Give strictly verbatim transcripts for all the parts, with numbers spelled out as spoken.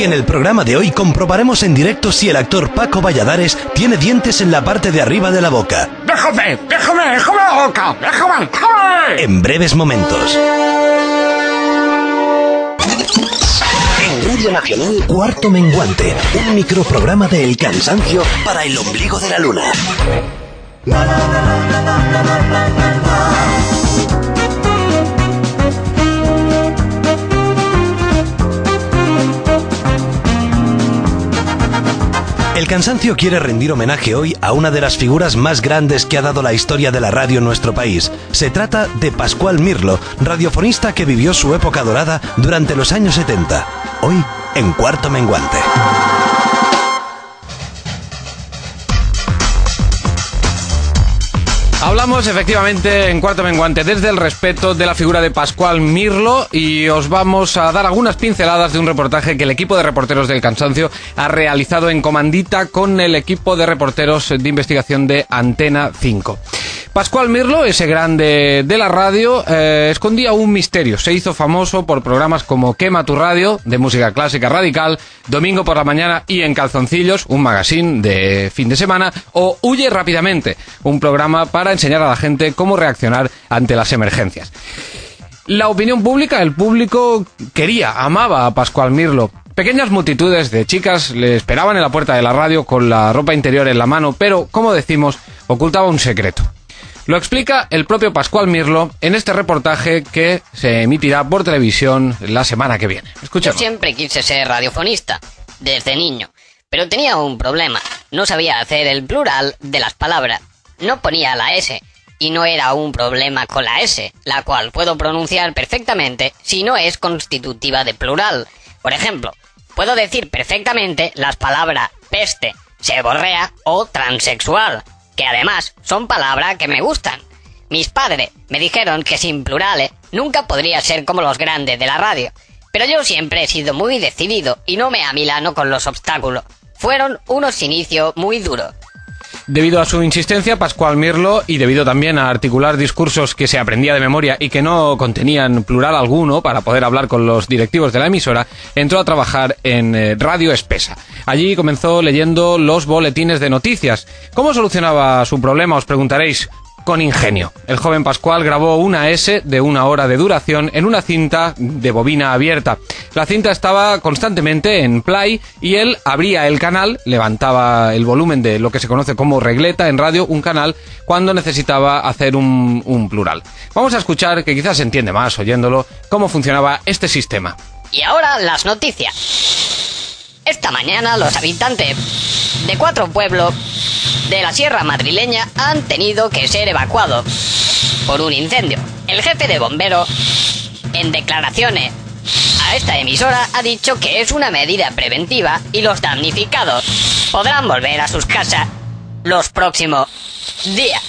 Y en el programa de hoy comprobaremos en directo si el actor Paco Valladares tiene dientes en la parte de arriba de la boca. ¡Déjame! ¡Déjame! ¡Déjame la boca! ¡Déjame! ¡Déjame! En breves momentos. En Radio Nacional, Cuarto Menguante, un microprograma de El Cansancio para el ombligo de la luna. El Cansancio quiere rendir homenaje hoy a una de las figuras más grandes que ha dado la historia de la radio en nuestro país. Se trata de Pascual Mirlo, radiofonista que vivió su época dorada durante los años setenta. Hoy, en Cuarto Menguante. Hablamos efectivamente en Cuarto Menguante desde el respeto de la figura de Pascual Mirlo y os vamos a dar algunas pinceladas de un reportaje que el equipo de reporteros del Cansancio ha realizado en comandita con el equipo de reporteros de investigación de Antena cinco. Pascual Mirlo, ese grande de la radio, eh, escondía un misterio. Se hizo famoso por programas como Quema tu radio, de música clásica radical, Domingo por la mañana y En calzoncillos, un magazine de fin de semana, o Huye rápidamente, un programa para enseñar a la gente cómo reaccionar ante las emergencias. La opinión pública, el público quería, amaba a Pascual Mirlo. Pequeñas multitudes de chicas le esperaban en la puerta de la radio con la ropa interior en la mano, pero, como decimos, ocultaba un secreto. Lo explica el propio Pascual Mirlo en este reportaje que se emitirá por televisión la semana que viene. Escuchemos. Yo siempre quise ser radiofonista, desde niño, pero tenía un problema. No sabía hacer el plural de las palabras. No ponía la S, y no era un problema con la S, la cual puedo pronunciar perfectamente si no es constitutiva de plural. Por ejemplo, puedo decir perfectamente las palabras peste, seborrea o transexual, que además son palabras que me gustan. Mis padres me dijeron que sin plurales nunca podría ser como los grandes de la radio, pero yo siempre he sido muy decidido y no me amilano con los obstáculos. Fueron unos inicios muy duros. Debido a su insistencia, Pascual Mirlo, y debido también a articular discursos que se aprendía de memoria y que no contenían plural alguno para poder hablar con los directivos de la emisora, entró a trabajar en eh, Radio Espesa. Allí comenzó leyendo los boletines de noticias. ¿Cómo solucionaba su problema? Os preguntaréis. Con ingenio. El joven Pascual grabó una S de una hora de duración en una cinta de bobina abierta. La cinta estaba constantemente en play y él abría el canal, levantaba el volumen de lo que se conoce como regleta en radio, un canal, cuando necesitaba hacer un, un plural. Vamos a escuchar, que quizás se entiende más oyéndolo, cómo funcionaba este sistema. Y ahora las noticias. Esta mañana los habitantes de cuatro pueblos de la Sierra Madrileña han tenido que ser evacuados por un incendio. El jefe de bomberos, en declaraciones a esta emisora, ha dicho que es una medida preventiva y los damnificados podrán volver a sus casas los próximos días.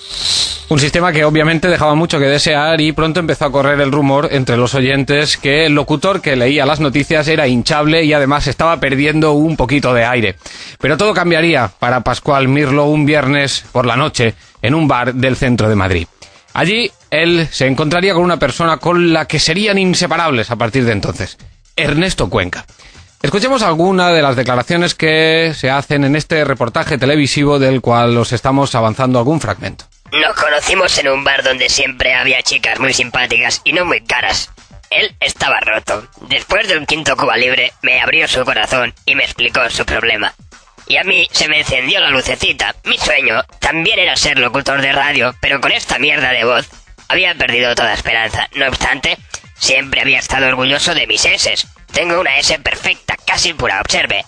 Un sistema que obviamente dejaba mucho que desear y pronto empezó a correr el rumor entre los oyentes que el locutor que leía las noticias era hinchable y además estaba perdiendo un poquito de aire. Pero todo cambiaría para Pascual Mirlo un viernes por la noche en un bar del centro de Madrid. Allí él se encontraría con una persona con la que serían inseparables a partir de entonces, Ernesto Cuenca. Escuchemos alguna de las declaraciones que se hacen en este reportaje televisivo del cual os estamos avanzando algún fragmento. Nos conocimos en un bar donde siempre había chicas muy simpáticas y no muy caras. Él estaba roto. Después de un quinto Cuba Libre, me abrió su corazón y me explicó su problema. Y a mí se me encendió la lucecita. Mi sueño también era ser locutor de radio, pero con esta mierda de voz había perdido toda esperanza. No obstante, siempre había estado orgulloso de mis eses. Tengo una S perfecta, casi pura, observe.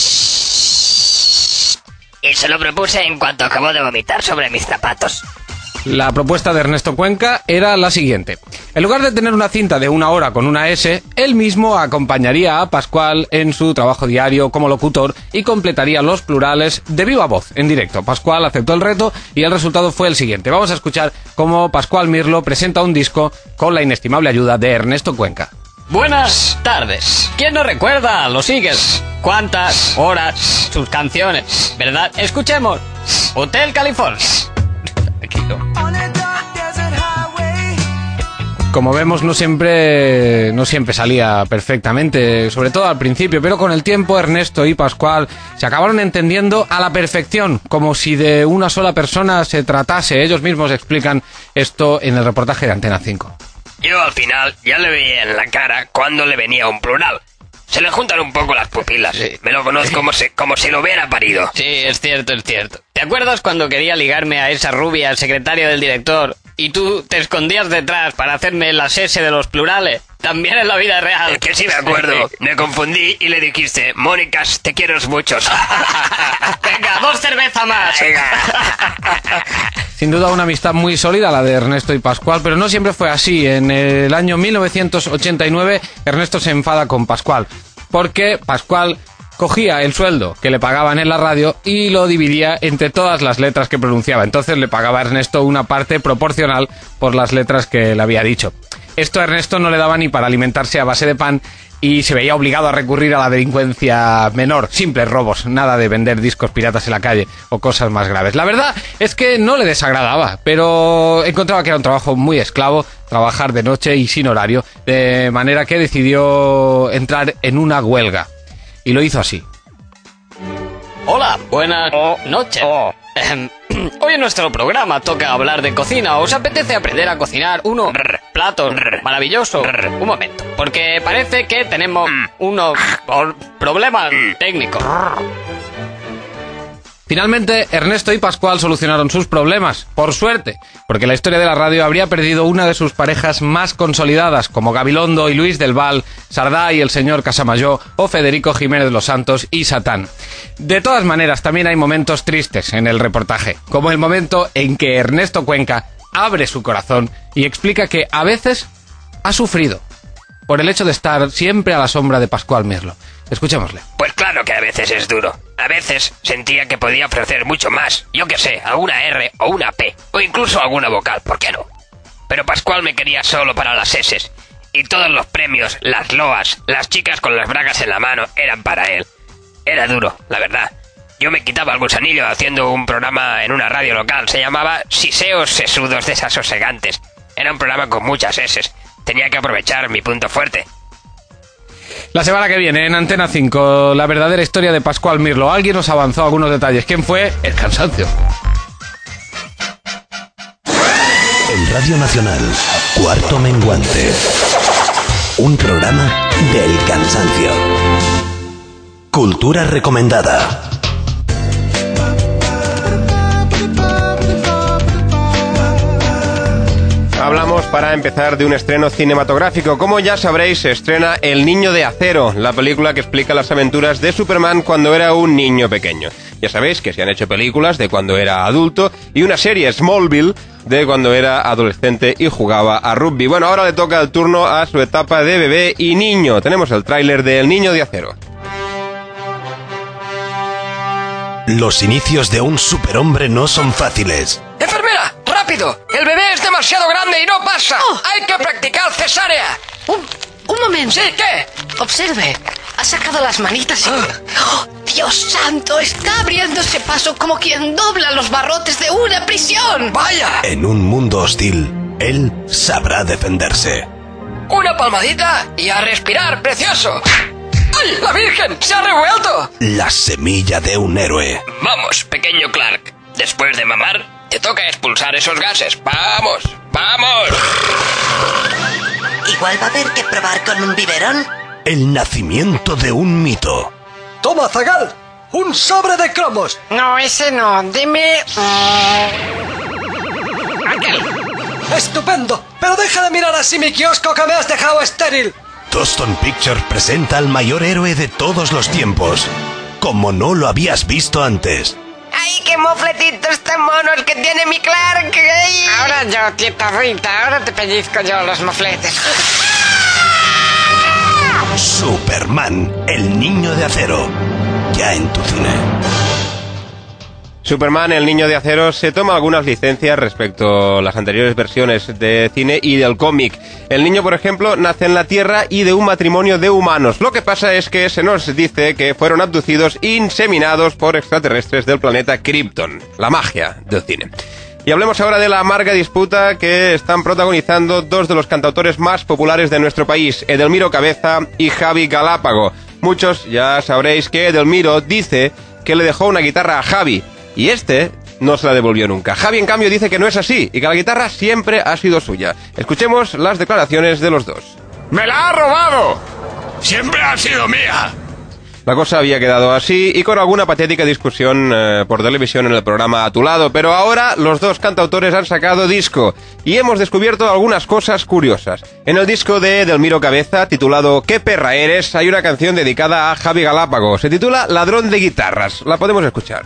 Y se lo propuse en cuanto acabó de vomitar sobre mis zapatos. La propuesta de Ernesto Cuenca era la siguiente. En lugar de tener una cinta de una hora con una S, él mismo acompañaría a Pascual en su trabajo diario como locutor y completaría los plurales de viva voz, en directo. Pascual aceptó el reto y el resultado fue el siguiente. Vamos a escuchar cómo Pascual Mirlo presenta un disco con la inestimable ayuda de Ernesto Cuenca. Buenas tardes. ¿Quién no recuerda a los Eagles? ¿Cuántas horas sus canciones? ¿Verdad? Escuchemos. Hotel California. Aquí no. Como vemos, no siempre, no siempre salía perfectamente, sobre todo al principio, pero con el tiempo Ernesto y Pascual se acabaron entendiendo a la perfección, como si de una sola persona se tratase. Ellos mismos explican esto en el reportaje de Antena cinco. Yo al final ya le veía en la cara cuando le venía un plural. Se le juntan un poco las pupilas. Sí. Me lo conozco como, se, como si lo hubiera parido. Sí, es cierto, es cierto. ¿Te acuerdas cuando quería ligarme a esa rubia, secretaria del director, y tú te escondías detrás para hacerme las S de los plurales? También en la vida real. Es que sí me acuerdo. Me confundí y le dijiste, Mónicas, te quiero muchos. Venga, dos cervezas más. Venga. Sin duda una amistad muy sólida la de Ernesto y Pascual, pero no siempre fue así. En el año mil novecientos ochenta y nueve, Ernesto se enfada con Pascual, porque Pascual cogía el sueldo que le pagaban en la radio y lo dividía entre todas las letras que pronunciaba. Entonces le pagaba a Ernesto una parte proporcional por las letras que le había dicho. Esto a Ernesto no le daba ni para alimentarse a base de pan y se veía obligado a recurrir a la delincuencia menor, simples robos, nada de vender discos piratas en la calle o cosas más graves. La verdad es que no le desagradaba, pero encontraba que era un trabajo muy esclavo, trabajar de noche y sin horario, de manera que decidió entrar en una huelga. Y lo hizo así. Hola, buenas oh, noches. Oh. Eh, hoy en nuestro programa toca hablar de cocina. ¿Os apetece aprender a cocinar unos platos maravillosos? Un momento, porque parece que tenemos unos problemas técnicos. Finalmente, Ernesto y Pascual solucionaron sus problemas, por suerte, porque la historia de la radio habría perdido una de sus parejas más consolidadas, como Gabilondo y Luis del Val, Sardá y el señor Casamayó, o Federico Jiménez Los Santos y Satán. De todas maneras, también hay momentos tristes en el reportaje, como el momento en que Ernesto Cuenca abre su corazón y explica que a veces ha sufrido por el hecho de estar siempre a la sombra de Pascual Mirlo. Escuchémosle. Pues claro que a veces es duro. A veces sentía que podía ofrecer mucho más. Yo qué sé, alguna R o una P. O incluso alguna vocal, ¿por qué no? Pero Pascual me quería solo para las S. Y todos los premios, las loas, las chicas con las bragas en la mano eran para él. Era duro, la verdad. Yo me quitaba el gusanillo haciendo un programa en una radio local. Se llamaba Siseos Sesudos Desasosegantes. Era un programa con muchas S. Tenía que aprovechar mi punto fuerte. La semana que viene en Antena cinco, la verdadera historia de Pascual Mirlo. Alguien nos avanzó algunos detalles. ¿Quién fue? El cansancio. En Radio Nacional, Cuarto Menguante. Un programa del cansancio. Cultura recomendada. Hablamos para empezar de un estreno cinematográfico. Como ya sabréis, se estrena El Niño de Acero, la película que explica las aventuras de Superman cuando era un niño pequeño. Ya sabéis que se han hecho películas de cuando era adulto y una serie, Smallville, de cuando era adolescente y jugaba a rugby. Bueno, ahora le toca el turno a su etapa de bebé y niño. Tenemos el tráiler de El Niño de Acero. Los inicios de un superhombre no son fáciles. ¡Enfermera! ¡Rápido! ¡El bebé es demasiado grande y no pasa! Oh. ¡Hay que practicar cesárea! Un, un momento. ¿Sí? ¿Qué? Observe. Ha sacado las manitas y... ¡Oh, Dios santo! Está abriéndose paso como quien dobla los barrotes de una prisión. ¡Vaya! En un mundo hostil, él sabrá defenderse. Una palmadita y a respirar, precioso. ¡Ay, la Virgen! ¡Se ha revuelto! La semilla de un héroe. Vamos, pequeño Clark. Después de mamar, te toca expulsar esos gases. ¡Vamos! ¡Vamos! ¿Igual va a haber que probar con un biberón? El nacimiento de un mito. ¡Toma, Zagal! ¡Un sobre de cromos! No, ese no. Dime... Aquel. ¡Estupendo! Pero deja de mirar así mi kiosco que me has dejado estéril. Toston Pictures presenta al mayor héroe de todos los tiempos, como no lo habías visto antes. ¡Ay, qué mofletitos tan monos que tiene mi Clark! ¡Ay! Ahora yo, tita Rita, ahora te pellizco yo los mofletes. Superman, el niño de acero, ya en tu cine. Superman, el Niño de Acero, se toma algunas licencias respecto a las anteriores versiones de cine y del cómic. El niño, por ejemplo, nace en la Tierra y de un matrimonio de humanos. Lo que pasa es que se nos dice que fueron abducidos e inseminados por extraterrestres del planeta Krypton. La magia del cine. Y hablemos ahora de la amarga disputa que están protagonizando dos de los cantautores más populares de nuestro país, Edelmiro Cabeza y Javi Galápago. Muchos ya sabréis que Edelmiro dice que le dejó una guitarra a Javi, y este no se la devolvió nunca. Javi, en cambio, dice que no es así, y que la guitarra siempre ha sido suya. Escuchemos las declaraciones de los dos. ¡Me la ha robado! ¡Siempre ha sido mía! La cosa había quedado así y con alguna patética discusión eh, por televisión en el programa A Tu Lado, pero ahora los dos cantautores han sacado disco y hemos descubierto algunas cosas curiosas. En el disco de Edelmiro Cabeza, titulado ¿Qué perra eres?, hay una canción dedicada a Javi Galápago. Se titula Ladrón de guitarras. La podemos escuchar.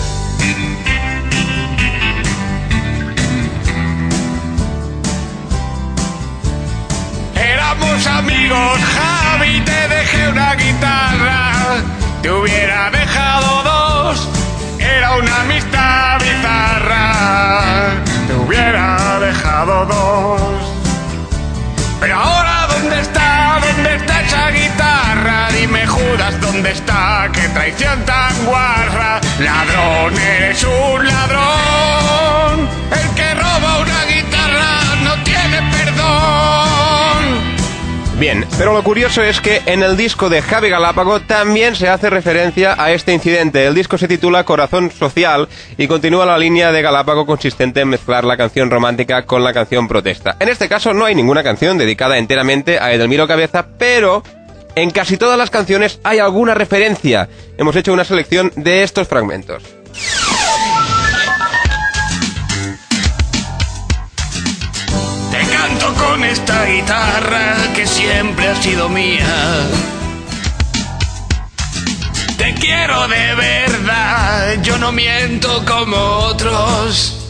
Éramos amigos, Javi, te dejé una guitarra. Te hubiera dejado dos, era una amistad bizarra. Te hubiera dejado dos. Pero ahora, ¿dónde está? ¿Dónde está esa guitarra? Dime, Judas, ¿dónde está? ¡Qué traición tan guarra! Ladrón, eres un ladrón. El que roba una guitarra no tiene perdón. Bien, pero lo curioso es que en el disco de Javi Galápago también se hace referencia a este incidente. El disco se titula Corazón Social y continúa la línea de Galápago consistente en mezclar la canción romántica con la canción protesta. En este caso no hay ninguna canción dedicada enteramente a Edelmiro Cabeza, pero en casi todas las canciones hay alguna referencia. Hemos hecho una selección de estos fragmentos. Con esta guitarra que siempre ha sido mía. Te quiero de verdad, yo no miento como otros.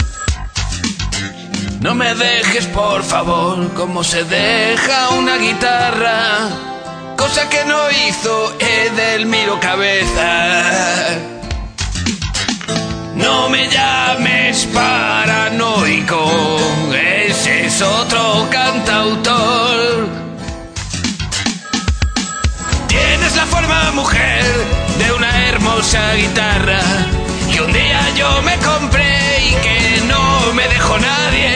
No me dejes, por favor, como se deja una guitarra, cosa que no hizo Edelmiro Cabeza. No me llames paranoico, ese es otro cantautor. Tienes la forma, mujer, de una hermosa guitarra, y un día yo me compré y que no me dejó nadie.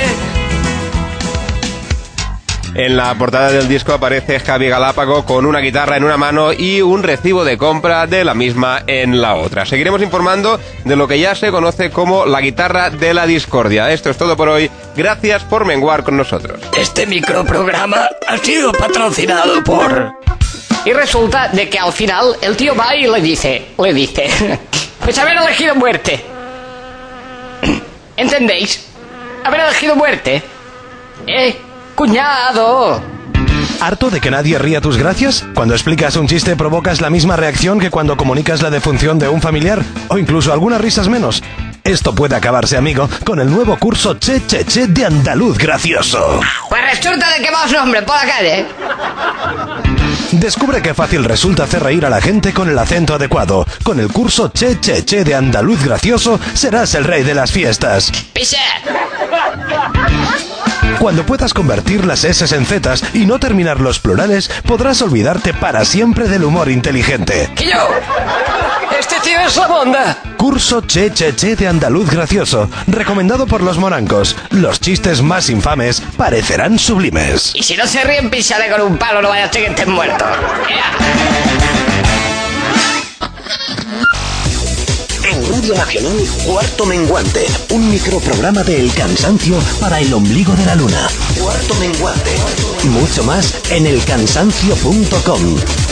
En la portada del disco aparece Javi Galápago con una guitarra en una mano y un recibo de compra de la misma en la otra. Seguiremos informando de lo que ya se conoce como la guitarra de la discordia. Esto es todo por hoy. Gracias por menguar con nosotros. Este microprograma ha sido patrocinado por... Y resulta de que al final el tío va y le dice, le dice, pues haber elegido muerte. ¿Entendéis? Haber elegido muerte. ¿Eh? ¡Cuñado! ¿Harto de que nadie ría tus gracias? Cuando explicas un chiste provocas la misma reacción que cuando comunicas la defunción de un familiar, o incluso algunas risas menos. Esto puede acabarse, amigo, con el nuevo curso Che Che Che de Andaluz Gracioso. Pues resulta de que va un hombre por la calle. Descubre qué fácil resulta hacer reír a la gente con el acento adecuado. Con el curso Che Che Che de Andaluz Gracioso serás el rey de las fiestas. ¡Pisa! Cuando puedas convertir las S en Z y no terminar los plurales, podrás olvidarte para siempre del humor inteligente. ¡Que yo! ¡Este tío es la bonda! Curso Che Che Che de Andaluz Gracioso, recomendado por los morancos. Los chistes más infames parecerán sublimes. Y si no se ríen, písale con un palo, no vaya a ser que estén muertos. En Radio Nacional, Cuarto Menguante, un microprograma de El Cansancio para el ombligo de la luna. Cuarto Menguante. Mucho más en el cansancio punto com.